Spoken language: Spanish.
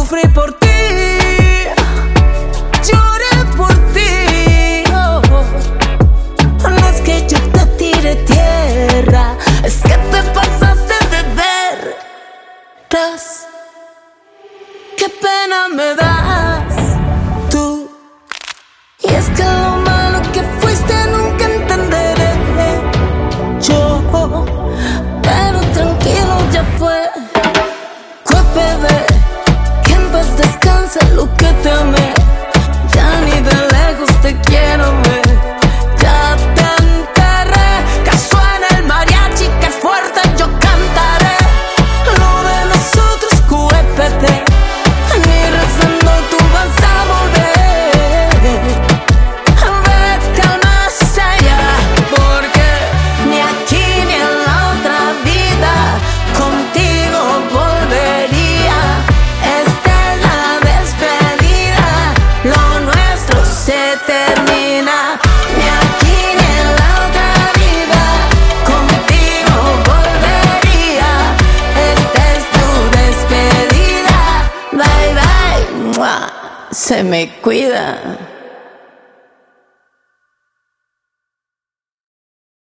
Sufrí por ti, lloré por ti. No es que yo te tire tierra, es que te pasaste de veras. Qué pena me das tú. Y es que lo malo que fuiste nunca entenderé yo. Pero tranquilo, ya fue. Bebé, que en paz descanse lo que te amé. Ya ni de lejos te quiero ver. Ya te enterré, que suene el mariachi, que fuerte yo cantaré. Lo de nosotros QEPD, ni rezando tú vas a volver. Vete al más allá, porque ni aquí ni en la otra vida contigo volvería. Termina, ni aquí ni en la otra vida contigo volvería. Esta es tu despedida. Bye bye, ¡mua! Se me cuida.